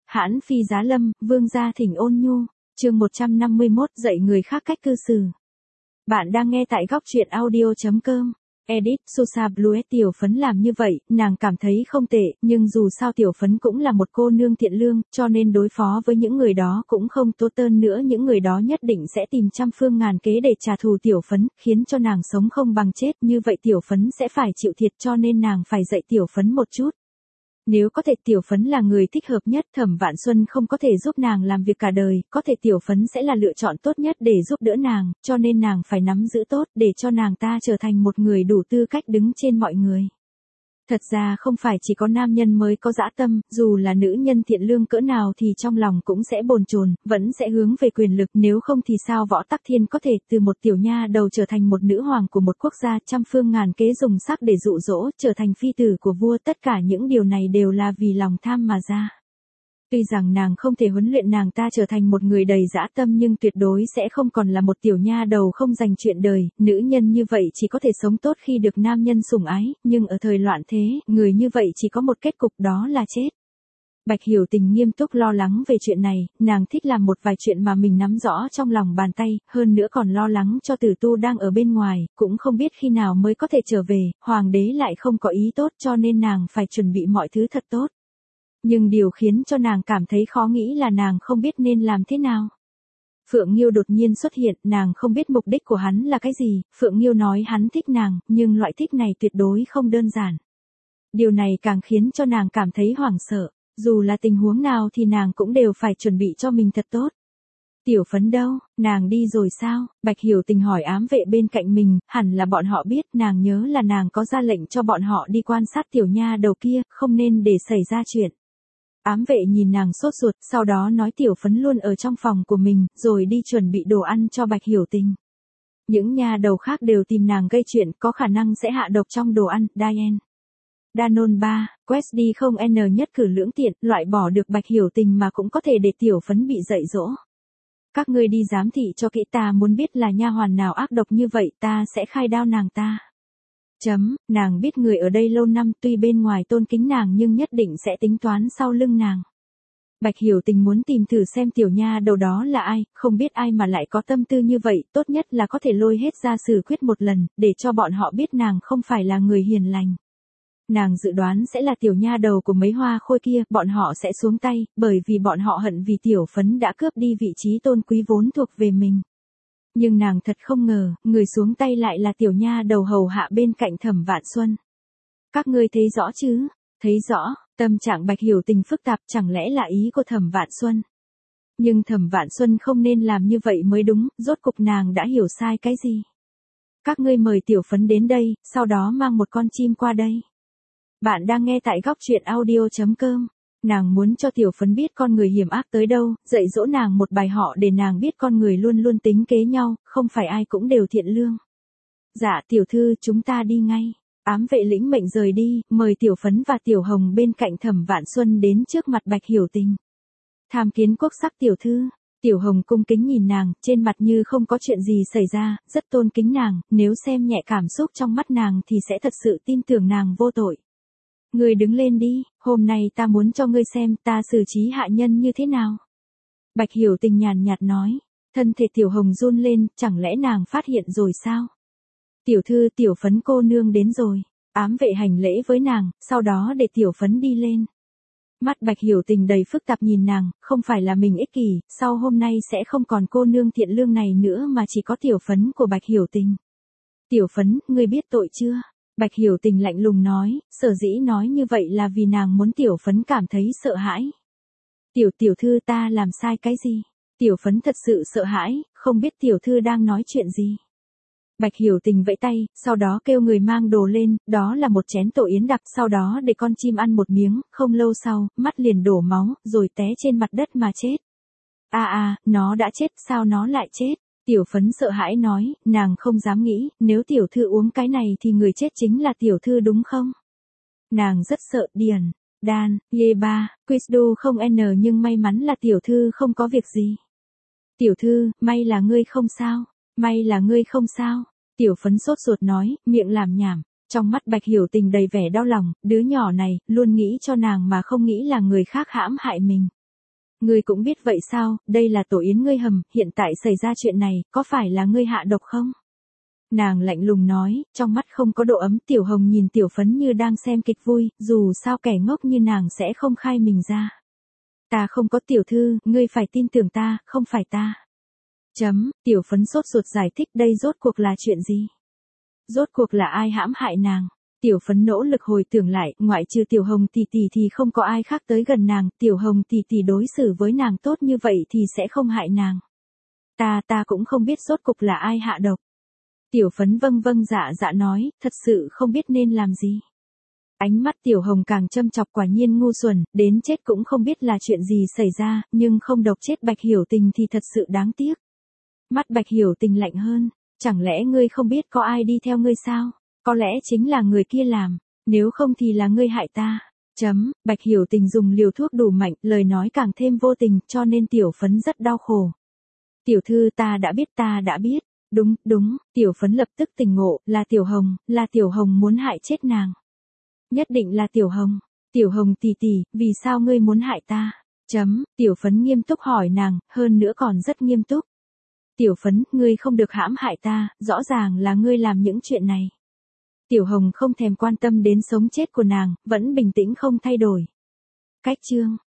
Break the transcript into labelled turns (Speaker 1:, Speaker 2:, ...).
Speaker 1: Hãn phi giá lâm, vương gia thỉnh ôn nhu, chương 151 dạy người khác cách cư xử. Bạn đang nghe tại góc truyện audio.com. Edit, Sosa Blue. Tiểu Phấn làm như vậy, nàng cảm thấy không tệ, nhưng dù sao Tiểu Phấn cũng là một cô nương thiện lương, cho nên đối phó với những người đó cũng không tốt hơn nữa. Những người đó nhất định sẽ tìm trăm phương ngàn kế để trả thù Tiểu Phấn, khiến cho nàng sống không bằng chết. Như vậy Tiểu Phấn sẽ phải chịu thiệt, cho nên nàng phải dạy Tiểu Phấn một chút. Nếu có thể Tiểu Phấn là người thích hợp nhất, Thẩm Vạn Xuân không có thể giúp nàng làm việc cả đời, có thể Tiểu Phấn sẽ là lựa chọn tốt nhất để giúp đỡ nàng, cho nên nàng phải nắm giữ tốt để cho nàng ta trở thành một người đủ tư cách đứng trên mọi người. Thật ra không phải chỉ có nam nhân mới có dã tâm, dù là nữ nhân thiện lương cỡ nào thì trong lòng cũng sẽ bồn chồn, vẫn sẽ hướng về quyền lực, nếu không thì sao Võ Tắc Thiên có thể từ một tiểu nha đầu trở thành một nữ hoàng của một quốc gia, trăm phương ngàn kế dùng sắc để dụ dỗ, trở thành phi tử của vua. Tất cả những điều này đều là vì lòng tham mà ra. Tuy rằng nàng không thể huấn luyện nàng ta trở thành một người đầy dã tâm, nhưng tuyệt đối sẽ không còn là một tiểu nha đầu không dành chuyện đời. Nữ nhân như vậy chỉ có thể sống tốt khi được nam nhân sủng ái, nhưng ở thời loạn thế, người như vậy chỉ có một kết cục, đó là chết. Bạch Hiểu Tình nghiêm túc lo lắng về chuyện này, nàng thích làm một vài chuyện mà mình nắm rõ trong lòng bàn tay, hơn nữa còn lo lắng cho Tử Tu đang ở bên ngoài, cũng không biết khi nào mới có thể trở về, hoàng đế lại không có ý tốt, cho nên nàng phải chuẩn bị mọi thứ thật tốt. Nhưng điều khiến cho nàng cảm thấy khó nghĩ là nàng không biết nên làm thế nào. Phượng Nghiêu đột nhiên xuất hiện, nàng không biết mục đích của hắn là cái gì. Phượng Nghiêu nói hắn thích nàng, nhưng loại thích này tuyệt đối không đơn giản. Điều này càng khiến cho nàng cảm thấy hoảng sợ, dù là tình huống nào thì nàng cũng đều phải chuẩn bị cho mình thật tốt. Tiểu Phấn đâu, nàng đi rồi sao? Bạch Hiểu Tình hỏi ám vệ bên cạnh mình, hẳn là bọn họ biết, nàng nhớ là nàng có ra lệnh cho bọn họ đi quan sát tiểu nha đầu kia, không nên để xảy ra chuyện. Ám vệ nhìn nàng sốt ruột, sau đó nói Tiểu Phấn luôn ở trong phòng của mình, rồi đi chuẩn bị đồ ăn cho Bạch Hiểu Tình. Những nha đầu khác đều tìm nàng gây chuyện, có khả năng sẽ hạ độc trong đồ ăn. Diane. Danone 3, Quest đi không N nhất cử lưỡng tiện, loại bỏ được Bạch Hiểu Tình mà cũng có thể để Tiểu Phấn bị dạy dỗ. Các ngươi đi giám thị cho kỹ, ta muốn biết là nha hoàn nào ác độc như vậy, ta sẽ khai đao nàng ta. Nàng biết người ở đây lâu năm, tuy bên ngoài tôn kính nàng nhưng nhất định sẽ tính toán sau lưng nàng. Bạch Hiểu Tình muốn tìm thử xem tiểu nha đầu đó là ai, không biết ai mà lại có tâm tư như vậy, tốt nhất là có thể lôi hết ra xử quyết một lần, để cho bọn họ biết nàng không phải là người hiền lành. Nàng dự đoán sẽ là tiểu nha đầu của mấy hoa khôi kia, bọn họ sẽ xuống tay, bởi vì bọn họ hận vì Tiểu Phấn đã cướp đi vị trí tôn quý vốn thuộc về mình. Nhưng nàng thật không ngờ, người xuống tay lại là tiểu nha đầu hầu hạ bên cạnh Thẩm Vạn Xuân. Các ngươi thấy rõ chứ? Thấy rõ, tâm trạng Bạch Hiểu Tình phức tạp, chẳng lẽ là ý của Thẩm Vạn Xuân? Nhưng Thẩm Vạn Xuân không nên làm như vậy mới đúng, rốt cục nàng đã hiểu sai cái gì? Các ngươi mời Tiểu Phấn đến đây, sau đó mang một con chim qua đây. Bạn đang nghe tại góc truyện audio.com. Nàng muốn cho Tiểu Phấn biết con người hiểm ác tới đâu, dạy dỗ nàng một bài họ để nàng biết con người luôn luôn tính kế nhau, không phải ai cũng đều thiện lương. Dạ tiểu thư, chúng ta đi ngay. Ám vệ lĩnh mệnh rời đi, mời Tiểu Phấn và Tiểu Hồng bên cạnh Thẩm Vạn Xuân đến trước mặt Bạch Hiểu Tình. Tham kiến quốc sắc tiểu thư. Tiểu Hồng cung kính nhìn nàng, trên mặt như không có chuyện gì xảy ra, rất tôn kính nàng, nếu xem nhẹ cảm xúc trong mắt nàng thì sẽ thật sự tin tưởng nàng vô tội. Ngươi đứng lên đi, hôm nay ta muốn cho ngươi xem ta xử trí hạ nhân như thế nào. Bạch Hiểu Tình nhàn nhạt nói, thân thể Tiểu Hồng run lên, chẳng lẽ nàng phát hiện rồi sao? Tiểu thư, Tiểu Phấn cô nương đến rồi. Ám vệ hành lễ với nàng, sau đó để Tiểu Phấn đi lên. Mắt Bạch Hiểu Tình đầy phức tạp nhìn nàng, không phải là mình ích kỷ, sau hôm nay sẽ không còn cô nương thiện lương này nữa mà chỉ có Tiểu Phấn của Bạch Hiểu Tình. Tiểu Phấn, ngươi biết tội chưa? Bạch Hiểu Tình lạnh lùng nói, sở dĩ nói như vậy là vì nàng muốn Tiểu Phấn cảm thấy sợ hãi. Tiểu thư, ta làm sai cái gì? Tiểu Phấn thật sự sợ hãi, không biết tiểu thư đang nói chuyện gì. Bạch Hiểu Tình vẫy tay, sau đó kêu người mang đồ lên, đó là một chén tổ yến đặc, sau đó để con chim ăn một miếng, không lâu sau, mắt liền đổ máu, rồi té trên mặt đất mà chết. Nó đã chết, sao nó lại chết? Tiểu Phấn sợ hãi nói, nàng không dám nghĩ, nếu tiểu thư uống cái này thì người chết chính là tiểu thư đúng không? Nàng rất sợ. Điền, Đan, Ye Ba, Quizdu không N, nhưng may mắn là tiểu thư không có việc gì. Tiểu thư, may là ngươi không sao, may là ngươi không sao. Tiểu Phấn sốt ruột nói, miệng làm nhảm. Trong mắt Bạch Hiểu Tình đầy vẻ đau lòng, đứa nhỏ này, luôn nghĩ cho nàng mà không nghĩ là người khác hãm hại mình. Ngươi cũng biết vậy sao, đây là tổ yến ngươi hầm, hiện tại xảy ra chuyện này, có phải là ngươi hạ độc không? Nàng lạnh lùng nói, trong mắt không có độ ấm. Tiểu Hồng nhìn Tiểu Phấn như đang xem kịch vui, dù sao kẻ ngốc như nàng sẽ không khai mình ra. Ta không có tiểu thư, ngươi phải tin tưởng ta, không phải ta. Tiểu Phấn sốt ruột giải thích đây rốt cuộc là chuyện gì? Rốt cuộc là ai hãm hại nàng? Tiểu Phấn nỗ lực hồi tưởng lại, ngoại trừ Tiểu Hồng tỷ tỷ thì không có ai khác tới gần nàng, Tiểu Hồng tỷ tỷ đối xử với nàng tốt như vậy thì sẽ không hại nàng. Ta cũng không biết rốt cuộc là ai hạ độc. Tiểu Phấn vâng vâng dạ dạ nói, thật sự không biết nên làm gì. Ánh mắt Tiểu Hồng càng châm chọc, quả nhiên ngu xuẩn, đến chết cũng không biết là chuyện gì xảy ra, nhưng không độc chết Bạch Hiểu Tình thì thật sự đáng tiếc. Mắt Bạch Hiểu Tình lạnh hơn, chẳng lẽ ngươi không biết có ai đi theo ngươi sao? Có lẽ chính là người kia làm, nếu không thì là ngươi hại ta. Bạch Hiểu Tình dùng liều thuốc đủ mạnh, lời nói càng thêm vô tình, cho nên Tiểu Phấn rất đau khổ. Tiểu thư ta đã biết. Đúng, Tiểu Phấn lập tức tỉnh ngộ, là Tiểu Hồng muốn hại chết nàng. Nhất định là Tiểu Hồng tỷ tỷ, vì sao ngươi muốn hại ta? Tiểu Phấn nghiêm túc hỏi nàng, hơn nữa còn rất nghiêm túc. Tiểu Phấn, ngươi không được hãm hại ta, rõ ràng là ngươi làm những chuyện này. Tiểu Hồng không thèm quan tâm đến sống chết của nàng, vẫn bình tĩnh không thay đổi. Cách chương